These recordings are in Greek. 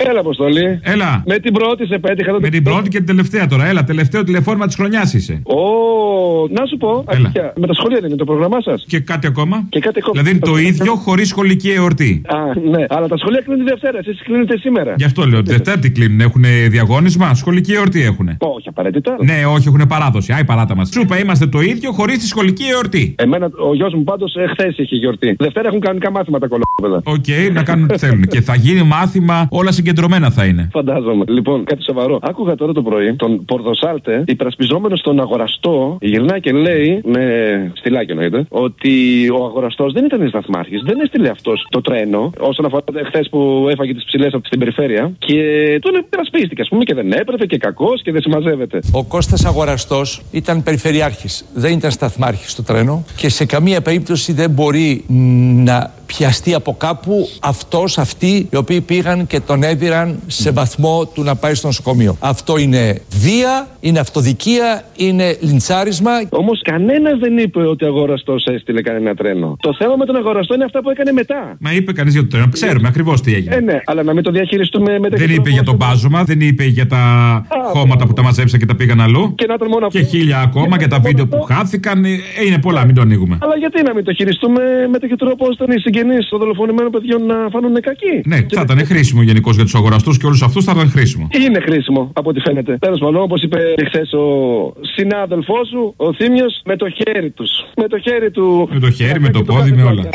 Έλα, Αποστολή. Έλα. Με την πρώτη σε πέτυχα. Με την πρώτη και την τελευταία τώρα. Έλα, τελευταίο τηλεφώνημα τη χρονιά είσαι. Να σου πω, αλήθεια, με τα σχολεία δεν είναι το πρόγραμμά σα. Και κάτι ακόμα. Δηλαδή είναι το ίδιο χωρίς σχολική εορτή. Ναι, αλλά τα σχολεία κλείνουν τη Δευτέρα. Εσείς κλείνετε σήμερα. Γι' αυτό λέω. Τη Δευτέρα τι κλείνουν, έχουν διαγώνισμα, σχολική εορτή έχουν. Όχι, απαραίτητα. Ναι, όχι, έχουν παράδοση. Άι, παράτα μας. Σου είπα, είμαστε το ίδιο χωρίς τη σχολική εορτή. Εμένα, ο γιος μου πάντως χθες είχε γιορτή. Δευτέρα έχουν κανονικά μάθημα τα κολόπεδα. Οκ, να κάνουν τι θέλουν. Και θα γίνει μάθημα, όλα συγκεντρωμένα θα είναι. Φαντάζομαι. Λοιπόν, κάτι σοβαρό. Άκουγα τώρα το πρωί τον Πορδοσάλτε, υπερασπιζόμενο στον αγοραστό, γυρνάει και λέει, με στυλάκι εννοείται, ότι ο αγοραστός δεν ήταν σταθμάρχης. Δεν έστειλε αυτός το τρένο, όσον αφορά χθες που έφαγε τις ψηλές από την περιφέρεια. Και τον υπερασπίστηκε, ας πούμε, και δεν έπρεπε και κακός και δεν συμμαζεύεται. Ο Κώστας Αγοραστός ήταν περιφερειάρχης, δεν ήταν σταθμάρχης στο τρένο και σε καμία περίπτωση δεν μπορεί να πιαστεί από κάπου αυτός, αυτοί οι οποίοι πήγαν και τον έδιραν σε βαθμό του να πάει στο νοσοκομείο. Αυτό είναι βία, είναι αυτοδικία, είναι λιντσάρισμα. Όμως κανένας δεν είπε ότι ο αγοραστός έστειλε κανένα τρένο. Το θέμα με τον αγοραστό είναι αυτά που έκανε μετά. Μα είπε κανείς για το τρένο, ξέρουμε ακριβώς τι έγινε. Ναι, αλλά να μην το διαχειριστούμε με δεν είπε για το μπάζωμα, δεν είπε για τα χώματα που τα μαζέψαν και τα πήγαν αλλού. Και, να μόνο και χίλια ακόμα για τα βίντεο που χάθηκαν. Είναι πολλά, μην το ανοίγουμε. Αλλά γιατί να μην το χειριστούμε με τέτοιο τρόπο ώστε οι συγγενείς των δολοφονημένων παιδιών να φανούν κακοί. Ναι, θα ήταν χρήσιμο γενικώς για τους αγοραστούς και όλους αυτούς θα ήταν χρήσιμο. Είναι χρήσιμο από ό,τι φαίνεται. Τέλος πάντων, όπως είπε χθες ο συνάδελφός σου, ο Θήμιος, με το χέρι τους. Με το χέρι του. Με το χέρι, με το πόδι, με όλα.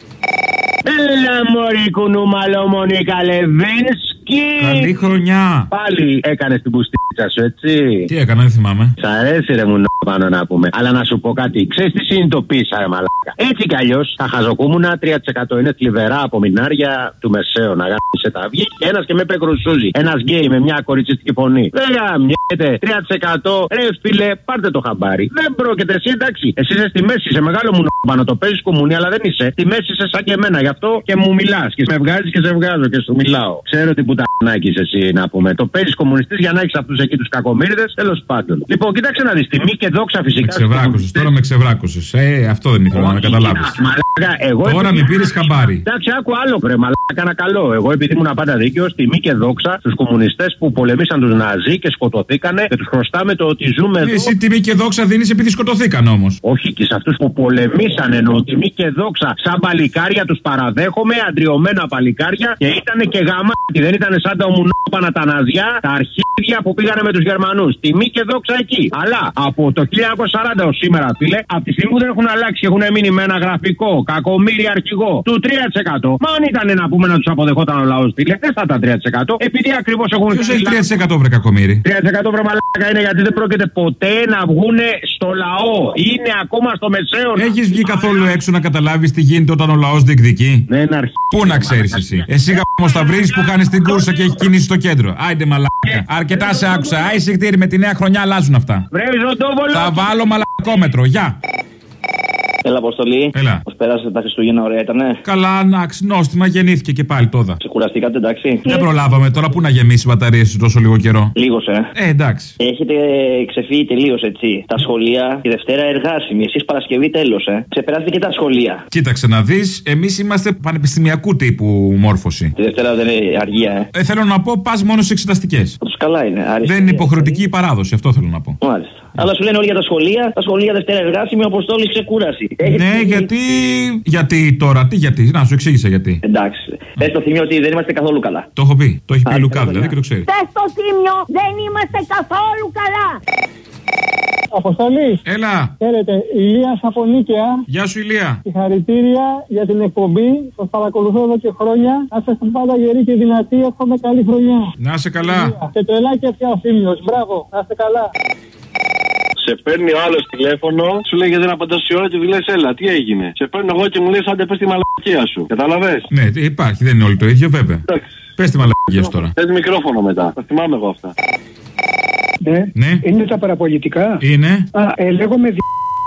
Έλα μωρή κουνούμαλο Μονίκα Λεβίνσκι. Καλή χρονιά. Πάλι έκανες την πουστίτσα σου, έτσι. Τι έκανα, δεν θυμάμαι. Σ' αρέσει ρε μου πάνω να πούμε. Αλλά να σου πω κάτι. Ξέρεις τι συνειδητοποίησα ρε μαλάκα. Έτσι κι αλλιώς τα χαζοκούμουνα 3% είναι θλιβερά από μινάρια του μεσαίου. Να γάμισε τα. Βγήκε ένας και με πεκρουσούζει. Ένας γκέι με μια κοριτσιστική φωνή. Δεν γάμιεται. 3% ρε φίλε, πάρτε το χαμπάρι. Δεν πρόκειται εσύ, εντάξει. Εσύ είσαι στη μέση, σε μεγάλο μου πάνω. Το παίζεις κομμουνί, αλλά δεν είσαι. Στη μέση είσαι σαν και εμένα. Γι' αυτό και μου μιλάς. Και με βγάζεις και σε βγάζω και σου μιλάω. Ξέρω τι πουτανάκι εσύ να πούμε. Το παίζεις κομμουνιστής για να έχεις αυτούς εκεί τους κακομοίριδες. Τέλος πάντων. Λοιπόν, κοίταξε να δεις. Τιμή και δόξα φυσικά. Με ξεβράκωσες, τώρα με ξεβράκωσες. Αυτό δεν ήθελα να καταλάβεις. Τώρα με πήρες χαμπάρι. Εντάξει, άκου άλλο βρε μαλάκα ένα καλό. Εγώ επειδή ήμουν πάντα δίκαιος, τιμή και δόξα στους κομμουνιστές που πολεμήσαν τους Ναζί και σκοτωθήκανε και τους χρωστάμε το ότι ζούμε εδώ. Εσύ τιμή και δόξα δίνεις επειδή σκοτωθήκαν όμως. Όχι, και σε αυτούς που πολεμήσαν εννοώ τιμή και δόξα. Σαν παλικάρια τους παραδέχομαι, αντριωμένα παλικάρια και ήτανε και γαμάτι. Δεν ήτανε σαν τα ομουνόπανα τα Ναζιά, τα αρχίδια που πήγανε με τους Γερμανούς. Τιμή και δόξα εκεί. Αλλά από το 1940 ως σήμερα, φίλε, από τη στιγμή που δεν έχουν αλλάξει, έχουν μείνει με ένα γραφικό κακομοίρι αρχηγό του 3%. Μα αν ήταν να πούμε να τους αποδεχόταν ο λαός, φίλε, δεν θα ήταν 3%. Επειδή ακριβώς έχουν. Ποιος έχει 3% βρε κακομοίρι? 3% βρε μαλάκα είναι γιατί δεν πρόκειται ποτέ να βγουνε στο λαό. Είναι ακόμα στο μεσαίο. Έχεις βγει καθόλου έξω να καταλάβεις τι γίνεται όταν ο λαός διεκδικεί? Δεν Πού να ξέρεις εσύ? Εσύ γαμός τα βρίζεις που χάνεις την κούρσα και έχει κινήσει στο κέντρο. Άιντε μαλάκα. Αρκετά σε άκουσα. Άι συγχτήρι, με τη νέα χρονιά αλλάζουν αυτά. Θα βάλω μαλακόμετρο. Γεια. Έλα, Αποστολή. Έλα. Πώς πέρασε τα Χριστούγεννα, ωραία ήτανε? Καλά, νόστιμα, γεννήθηκε και πάλι τόδα. Ξεκουραστήκατε, εντάξει? Δεν προλάβαμε τώρα, πού να γεμίσει η μπαταρία σου τόσο λίγο καιρό. Λίγος, εντάξει. Έχετε ξεφύγει τελείως, έτσι. Τα σχολεία τη Δευτέρα εργάσιμη, εσείς Παρασκευή τέλος, Ξεπεράσετε και τα σχολεία. Κοίταξε να δεις, εμείς είμαστε πανεπιστημιακού τύπου μόρφωση. Τη Δευτέρα δεν είναι αργία, θέλω να πω, πας μόνο σε εξεταστικές. Καλά είναι. Δεν είναι υποχρεωτική η παράδοση, αυτό θέλω να πω. Μάλιστα. Αλλά σου λένε όλοι για τα σχολεία. Τα σχολεία Δευτέρα εργάσιμη, Αποστόλη ξεκούραση. Ναι, γιατί τώρα, γιατί, να σου εξήγησα γιατί. Εντάξει. Πες στο Θήμιο ότι δεν είμαστε καθόλου καλά. Το έχω πει. Το έχει πει Λουκά δηλαδή και το ξέρει. Πες στο Θήμιο, δεν είμαστε καθόλου καλά. Αποστολή. Έλα. Χαίρετε, Ηλίας από Νίκαια. Γεια σου, Ηλία. Συγχαρητήρια για την εκπομπή. Σας παρακολουθώ εδώ και χρόνια. Να είστε πάντα γεροί και δυνατοί. Εύχομαι καλή χρονιά. Να είσαι καλά. Και τρελάκια πια ο Θήμιος. Μπράβο. Να είστε καλά. Σε παίρνει ο άλλος τηλέφωνο, σου λέει γιατί δεν απαντάς η ώρα και του λες έλα, τι έγινε. Σε παίρνω εγώ και μου λες άντε πες τη μαλακία σου. Καταλαβες? Ναι, υπάρχει, δεν είναι όλο το ίδιο βέβαια. Πες τη μαλακία σου τώρα. Πες μικρόφωνο μετά. Θα θυμάμαι εγώ αυτά. Ναι. Είναι τα παραπολιτικά. Είναι. Λέγομαι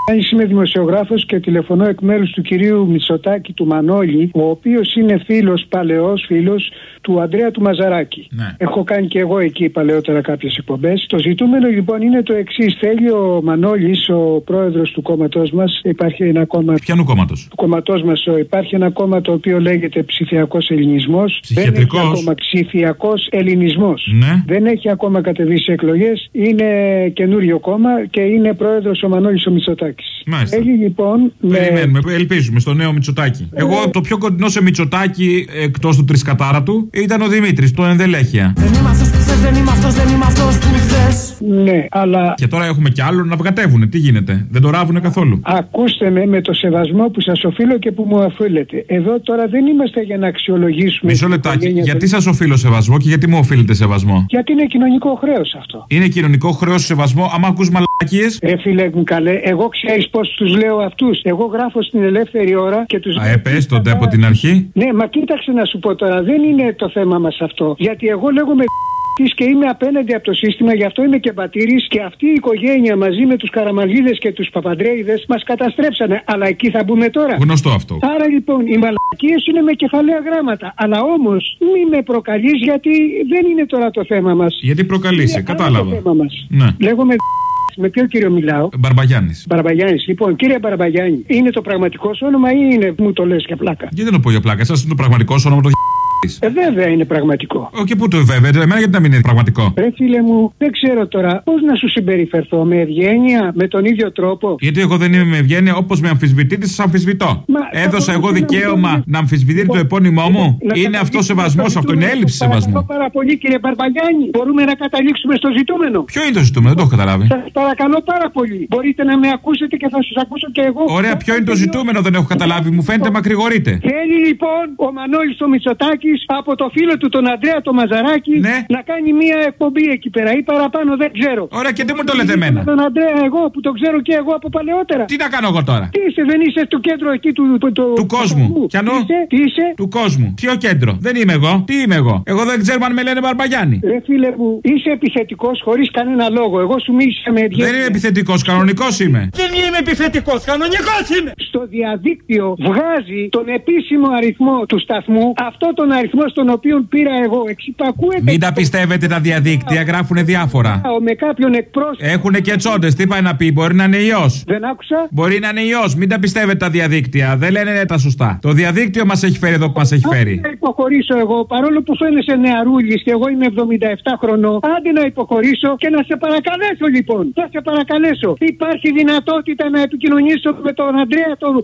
Είμαι δημοσιογράφος και τηλεφωνώ εκ μέρους του κυρίου Μητσοτάκη του Μανώλη, ο οποίος είναι φίλος, παλαιός φίλος του Ανδρέα του Μαζαράκη. Ναι. Έχω κάνει και εγώ εκεί παλαιότερα κάποιες εκπομπές. Το ζητούμενο λοιπόν είναι το εξής. Θέλει ο Μανώλης, ο πρόεδρος του κόμματός μας, υπάρχει ένα κόμμα. Ποιανού κόμματος? Του κόμματός μας υπάρχει ένα κόμμα το οποίο λέγεται Ψηφιακός Ελληνισμός. Ψυχιατρικός. Δεν έχει ακόμα Ψηφιακός Ελληνισμός. Ναι. Δεν έχει ακόμα κατεβεί σε εκλογές. Είναι καινούριο κόμμα και είναι πρόεδρος ο Μανώλης ο Μητσοτάκης. Μάλιστα. Έχει λοιπόν. Περιμένουμε, ελπίζουμε στο νέο Μητσοτάκη. Εγώ το πιο κοντινό σε Μητσοτάκη εκτός του τρισκατάρα του ήταν ο Δημήτρης, το ενδελέχεια. Δεν είμαι αυτός που θες, δεν είμαι αυτός, δεν είμαι αυτός που θες. Ναι, αλλά. Και τώρα έχουμε κι άλλο να βγατεύουνε. Τι γίνεται, δεν το ράβουνε καθόλου. Ακούστε με το σεβασμό που σας οφείλω και που μου οφείλετε. Εδώ τώρα δεν είμαστε για να αξιολογήσουμε. Μισό λεπτάκι. Γιατί σας οφείλω σεβασμό και γιατί μου οφείλετε σεβασμό? Γιατί είναι κοινωνικό χρέος αυτό. Είναι κοινωνικό χρέος σεβασμό, άμα ακούς μαλακίες. Φίλε μου καλέ, εγώ ξέρεις πώς τους λέω αυτούς. Εγώ γράφω στην ελεύθερη ώρα και τους. Πες τότε από την αρχή. Ναι, μα κοίταξε να σου πω τώρα, δεν είναι το θέμα μας αυτό. Γιατί εγώ λέγομαι και είμαι απέναντι από το σύστημα, γι' αυτό είμαι και πατήρης και αυτή η οικογένεια μαζί με τους Καραμαλίδες και τους Παπαντρέιδες μας καταστρέψανε. Αλλά εκεί θα μπούμε τώρα. Γνωστό αυτό. Άρα λοιπόν οι μαλακίες είναι με κεφαλαία γράμματα. Αλλά όμως μη με προκαλείς γιατί δεν είναι τώρα το θέμα μας. Γιατί προκαλείσαι, κατάλαβα. Το θέμα μας. Ναι. Λέγομαι. Με ποιο κύριο μιλάω? Μπαρμπαγιάννης. Μπαρμπαγιάννης. Λοιπόν, κύριε Μπαρμπαγιάννη, είναι το πραγματικό σου όνομα ή είναι μου το λες για πλάκα? Γιατί δεν το πω για πλάκα, σας είναι το πραγματικό σου όνομα το βέβαια είναι πραγματικό. Όχι, πού το βέβαια, εμένα γιατί να μην είναι πραγματικό? Ρε φίλε μου, δεν ξέρω τώρα πώς να σου συμπεριφερθώ, με ευγένεια, με τον ίδιο τρόπο. Γιατί εγώ δεν είμαι με ευγένεια, όπως με αμφισβητείτε, σας αμφισβητώ. Έδωσα εγώ δικαίωμα να αμφισβητείτε το επώνυμό μου. Είναι αυτό σεβασμός, αυτό είναι έλλειψη σεβασμού. Παρακαλώ πάρα πολύ, κύριε Μπαρμπαγιάννη, μπορούμε να καταλήξουμε στο ζητούμενο. Ποιο είναι το ζητούμενο, δεν το έχω καταλάβει. Σας παρακαλώ πάρα πολύ. Μπορείτε να με ακούσετε και θα σας ακούσω και εγώ. Ωραία, ποιο είναι το ζητούμενο, δεν έχω καταλάβει, μου φαίνεται μακρηγορείτε. Θέλει λοιπόν ο Μανώλης ο Μητσοτάκης από το φίλο του τον Αντρέα το Μαζαράκη να κάνει μία εκπομπή εκεί πέρα ή παραπάνω, δεν ξέρω. Ωραία, και τι μου το λέτε εμένα? Τον Αντρέα εγώ που τον ξέρω και εγώ από παλαιότερα. Τι να κάνω εγώ τώρα? Τι είσαι, δεν είσαι στο κέντρο εκεί του κόσμου. Πιανού? Τι είσαι? Του κόσμου. Ποιο κέντρο? Δεν είμαι εγώ. Τι είμαι εγώ? Εγώ δεν ξέρω αν με λένε Μπαρμπαγιάννη. Ρε φίλε μου, είσαι επιθετικός χωρίς κανένα λόγο. Εγώ σου μίλησα με ευγένεια. Δεν είμαι επιθετικός, κανονικός είμαι. Δεν είμαι επιθετικός, κανονικός είμαι. Στο διαδίκτυο βγάζει τον επίσημο αριθμό του σταθμού, αυτό τον αριθμό στον οποίο πήρα εγώ. Εξυπακούεται. Μην τα πιστεύετε τα διαδίκτυα, γράφουνε διάφορα. Με κάποιον εκπρόσωπο. Έχουνε και τσόντες, τι πάει να πει, μπορεί να είναι ιός. Δεν άκουσα. Μπορεί να είναι ιός, μην τα πιστεύετε τα διαδίκτυα, δεν λένε τα σωστά. Το διαδίκτυο μας έχει φέρει εδώ που μας έχει φέρει. Άντε να υποχωρήσω εγώ, παρόλο που φαίνεσαι νεαρούλης και εγώ είμαι 77 χρονών. Άντε να υποχωρήσω και να σε παρακαλέσω λοιπόν. Θα σε παρακαλέσω. Υπάρχει δυνατότητα να επικοινωνήσω με τον Αντρέα τον.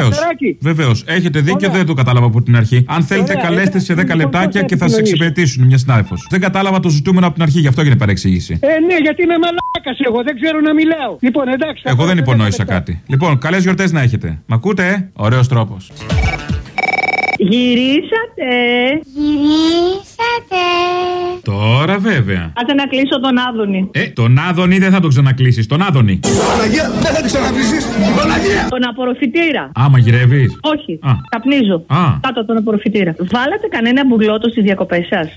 Βεβαίως. Έχετε δίκιο, δεν το κατάλαβα από την αρχή. Αν θέλετε, καλέστε σε 10 λεπτάκια και θα σε εξυπηρετήσουν μια συνάδελφος. Δεν κατάλαβα το ζητούμενο από την αρχή, γι' αυτό έγινε παρεξήγηση. Ναι, γιατί είμαι μαλάκας εγώ, δεν ξέρω να μιλάω. Λοιπόν, εντάξει. Εγώ δεν υπονόησα κάτι. Λοιπόν, καλές γιορτές να έχετε. Μ' ακούτε? Ωραίος τρόπος. Γυρίσατε. Τώρα βέβαια. Άντε να κλείσω τον Άδωνη. Τον Άδωνη δεν θα τον ξανακλείσεις. Τον Άδωνη. Παναγία, δεν θα τον ξανακλείσεις. Παναγία. Τον απορροφητήρα. Μαγειρεύεις? Όχι. Καπνίζω. Κάτω τον απορροφητήρα. Βάλατε κανένα μπουρλότο στις διακοπές σας?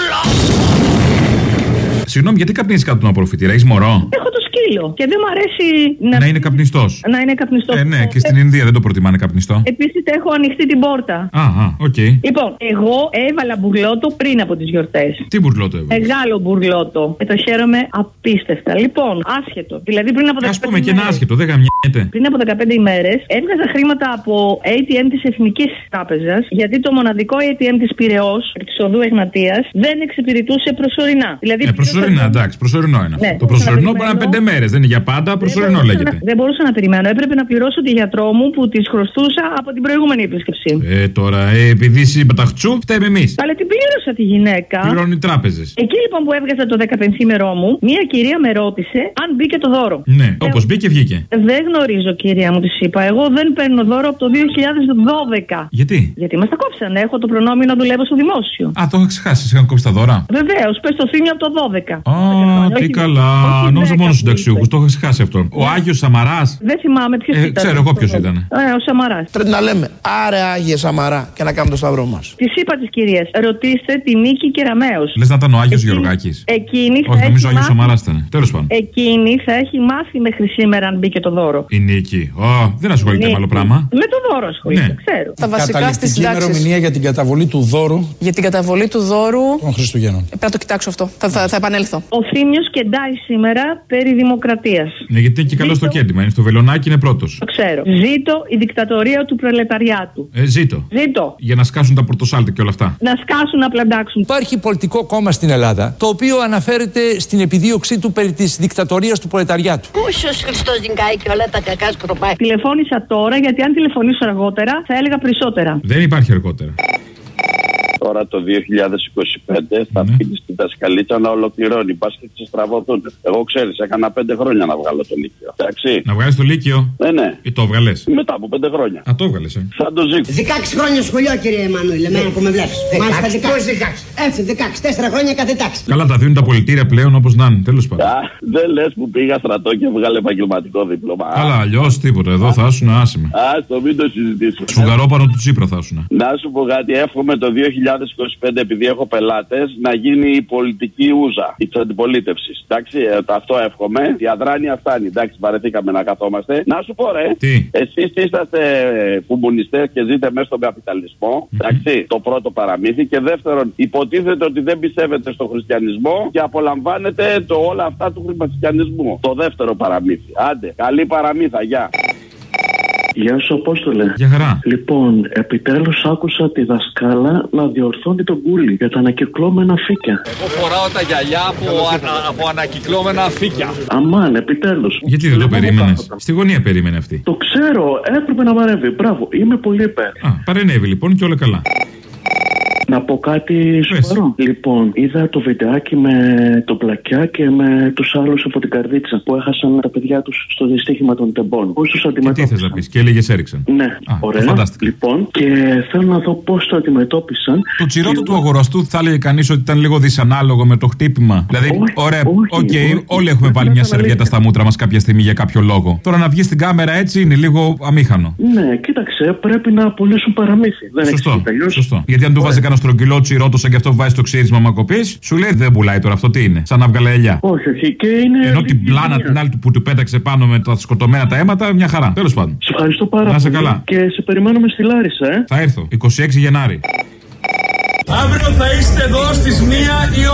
Συγγνώμη, γιατί καπνίζεις κάτω τον απορροφητήρα? Έχεις μωρό? Έχω το σκύλο και δεν μου αρέσει να είναι καπνιστός. Να είναι καπνιστός. Ναι, και στην Ινδία δεν το προτιμάνε καπνιστό. Επίσης έχω ανοιχτή την πόρτα. Οκ. Λοιπόν, εγώ έβαλα μπουρλότο πριν από τις γιορτές. Τι μπουρλότο έβαλες? Μεγάλο μπουρλότο. Το χαίρομαι απίστευτα. Λοιπόν, άσχετο. Δηλαδή πριν από 15 ημέρες. Ας πούμε και ένα άσχετο, δεν γαμιέται. Πριν από 15 ημέρες έβγαζα χρήματα από ATM της Εθνικής Τράπεζας, γιατί το μοναδικό ATM της Πειραιώς, της οδού Εγνατίας, δεν εξυπηρετούσε προσωρινά. Δηλαδή, προσωρινά, εντάξει, προσωρινό είναι αυτό. Το προσωρινό μπορεί να είναι 5 μέρες, δεν είναι για πάντα, προσωρινό λέγεται. Δεν μπορούσα να περιμένω. Έπρεπε να πληρώσω τη γιατρό μου που τη χρωστούσα από την προηγούμενη επίσκεψη. Τώρα, επειδή είσαι παταχτσού, φταίμε εμείς. Αλλά την πλήρωσα τη γυναίκα. Πληρώνουν οι τράπεζες. Εκεί λοιπόν που έβγαζα το 15ημερό μου, μία κυρία με ρώτησε αν μπήκε το δώρο. Ναι, όπως μπήκε, βγήκε. Δεν γνωρίζω, κυρία μου, της είπα. Εγώ δεν παίρνω δώρο από το 2012. Γιατί? Γιατί μας τα κόψανε. Έχω το προνόμιο να δουλεύω στο δημόσιο. Το είχα ξεχάσει. Είχαν κόψει τα δώρα. Βεβαίως, πες το θύμιο από το 12. Τι καλά. Νόμιζα μόνο στον συνταξιούχους, το έχω ξεχάσει αυτό. Ο Άγιος Σαμαράς. Δεν θυμάμαι ποιος ήταν. Ξέρω εγώ ποιος ήταν. Ο Σαμαράς. Πρέπει να λέμε άρε Άγιε Σαμαρά και να κάνουμε το σταυρό μας. Της είπα της κυρίας, ρωτήστε τη Νίκη Κεραμέως. Λες να ήταν ο Άγιος Γεωργάκης. Όχι, νομίζω ο Άγιος Σαμαράς ήταν. Τέλος πάντων. Εκείνη θα έχει μάθει μέχρι σήμερα αν μπήκε το δώρο. Η Νίκη. Δεν ασχολείται με άλλο πράγμα. Με το δώρο ασχολείται, ξέρω. Τα βασικά στις συντάξεις. Ημερομηνία για την καταβολή του δώρου. Για την καταβολή του δώρου. Των Χριστουγέννων. Πρέπει να το κοιτάξω αυτό. Θα επανέλθω. Ο Θήμιος κεντάει σήμερα περί δημοκρατίας. Ναι, γιατί είναι και καλό στο κέντημα. Είναι στο βελονάκι, είναι πρώτος. Το ξέρω. Ζήτω η δικτατορία του προλεταριάτου. Ζήτω. Για να σκάσουν τα πορτοσάλτε και όλα αυτά. Να σκάσουν, να πλαντάξουν. Υπάρχει πολιτικό κόμμα στην Ελλάδα το οποίο αναφέρεται στην επιδίωξή του περί της δικτατορίας του προλεταριάτου. Κούσιος Χριστός Νικάει και όλα τα κακά σκροπάει. Τηλεφώνησα τώρα γιατί αν τηλεφωνήσω αργότερα θα έλεγα περισσότερα. Δεν υπάρχει αργότερα. Τώρα το 2025 θα αφήνει την δασκαλίτσα να ολοκληρώνει. Πας και σε στραβωθούν. Εγώ ξέρεις, έκανα 5 χρόνια να βγάλω το Λύκειο. Εντάξει. Να βγάλεις το Λύκειο. Ναι. Ή το έβγαλες. Μετά από 5 χρόνια. Α, το έβγαλες, Σαν το Ζήκο. 16 χρόνια σχολείο, κύριε Εμμανουήλ, εμένα που με βλέπεις. Μάλιστα 16. Έτσι, 16. 4 χρόνια κάθε τάξη. Καλά, τα δίνουν τα πολιτήρια πλέον όπως να είναι. Τέλος πάντων. Δεν λες που πήγα στρατό και βγάλε επαγγελματικό δίπλωμα. Καλά, αλλιώς τίποτα. Εδώ θα ήσουν άσημα. Το μην το συζητήσουμε. Σφουγγαρόπανο του Τσίπρα θα ήσουν. Να σου πω κάτι, εύχομαι το 2025, επειδή έχω πελάτες, να γίνει η πολιτική ούζα τη αντιπολίτευση. Εντάξει, αυτό εύχομαι. Η αδράνεια φτάνει. Εντάξει, βαρεθήκαμε να καθόμαστε. Να σου πω, ρε, εσείς είσαστε κομμουνιστές και ζείτε μέσα στον καπιταλισμό. Εντάξει, το πρώτο παραμύθι. Και δεύτερον, υποτίθεται ότι δεν πιστεύετε στον χριστιανισμό και απολαμβάνετε όλα αυτά του χριστιανισμού. Το δεύτερο παραμύθι. Άντε, καλή παραμύθα, γεια. Γεια σου, Απόστολε. Γεια χαρά. Λοιπόν, επιτέλους άκουσα τη δασκάλα να διορθώνει τον κούλι για τα ανακυκλώμενα φύκια. Εγώ φοράω τα γυαλιά από ανακυκλώμενα φύκια. Αμάν, επιτέλους. Γιατί δεν το περίμενες? Στη γωνία περίμενε αυτή. Το ξέρω, έπρεπε να παρεύει. Μπράβο, είμαι πολύ υπέρ. Παρενέβη λοιπόν και όλα καλά. Να πω κάτι σοβαρό. Λοιπόν, είδα το βιντεάκι με τον Πλακιά και με τους άλλους από την Καρδίτσα που έχασαν τα παιδιά τους στο δυστύχημα των τεμπών. Πώς τους αντιμετώπισαν? Τι θες να πεις, και έλεγες έριξαν? Ναι, ωραία. Λοιπόν, και θέλω να δω πώς το αντιμετώπισαν. Το τσιρότο του αγοραστού θα έλεγε κανείς ότι ήταν λίγο δυσανάλογο με το χτύπημα. Δηλαδή, ωραία, όλοι έχουμε βάλει μια σερβιέτα στα μούτρα μας κάποια στιγμή για κάποιο λόγο. Τώρα να βγει στην κάμερα έτσι είναι λίγο αμήχανο. Ναι, κοίταξε, πρέπει να απολύσουν παραμύθι. Σωστό. Γιατί αν του βάζει κανένα στρογγυλό τσιρότο σαν και αυτό που βάζει στο ξύρισμα μακοπής, σου λέει δεν πουλάει τώρα αυτό, τι είναι, σαν να βγάλε ελιά. Όχι, και είναι. Ενώ την πλάνα την άλλη που του πέταξε πάνω με τα σκοτωμένα τα αίματα, μια χαρά. Τέλος πάντων. Σε ευχαριστώ πάρα πολύ. Να είσαι καλά. Και σε περιμένουμε στη Λάρισα, Θα έρθω, 26 Γενάρη. Αύριο θα είστε εδώ στις 1 η